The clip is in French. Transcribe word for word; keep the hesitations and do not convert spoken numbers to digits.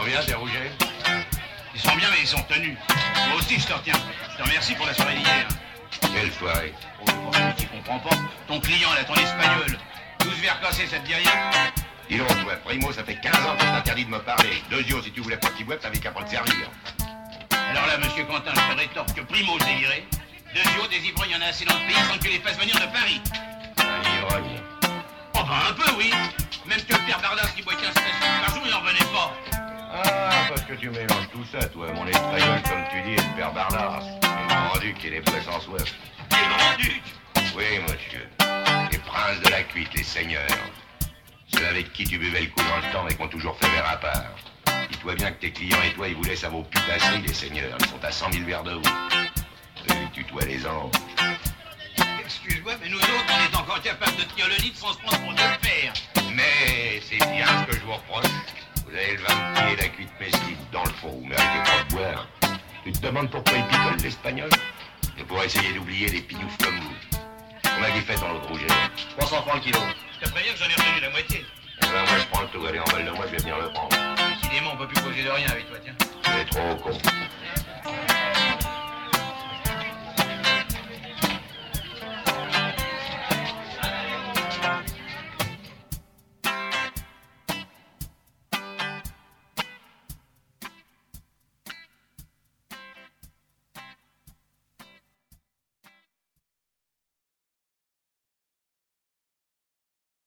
bien, tes rougets? Ils sont bien, mais ils sont tenus. Moi aussi, je te retiens. Je te remercie pour la soirée d'hier. Quelle soirée? Oh, tu comprends pas. Ton client, là, ton espagnol. douze verres cassés, ça te dit rien? Dis donc, toi, Primo, ça fait quinze ans que t'interdis de me parler. Deux yeux, si tu voulais pas qu'il boive, t'avais qu'à pas te servir. Alors là, monsieur Quentin, je te rétorque que Primo, je l'ai viré. Deux yeux, des ivrognes, il y en a assez dans le pays sans que tu les fasses venir de Paris. Un ivrogne. Oh, ben un peu, oui. Même que le père Bardas qui boit quinze pastilles par jour, il n'en revenait pas. Ah, parce que tu mélanges tout ça, toi. Mon espagnol, comme tu dis, est le père Bardas. Et le grand-duc et les poils sans soif. Et le grand-duc? Oui, monsieur. Les princes de la cuite, les seigneurs. Ceux avec qui tu buvais le coup dans le temps et qui ont toujours fait verre à part. Dis-toi bien que tes clients et toi, ils voulaient ça vaut putasserie, les seigneurs. Ils sont à cent mille verres de haut. Et tutoies les anges. Excuse-moi, mais nous autres, on est encore capables de tenir le lit sans se prendre pour deux fers. Mais c'est bien ce que je vous reproche. Vous avez le vin petit et la cuite mesquine. Dans le fond, vous méritez pas de boire. Tu te demandes pourquoi il picole l'espagnol? Et pour essayer d'oublier les pignoufs comme vous. Combien qu'il fait dans l'autre rouget? trois cents francs le kilo. Je te préviens que j'en ai retenu la moitié. Eh ben, moi, je prends le tout. Allez, en balle de moi, je vais venir le prendre. Décidément, on peut plus causer de rien avec toi, tiens. Vous êtes trop con.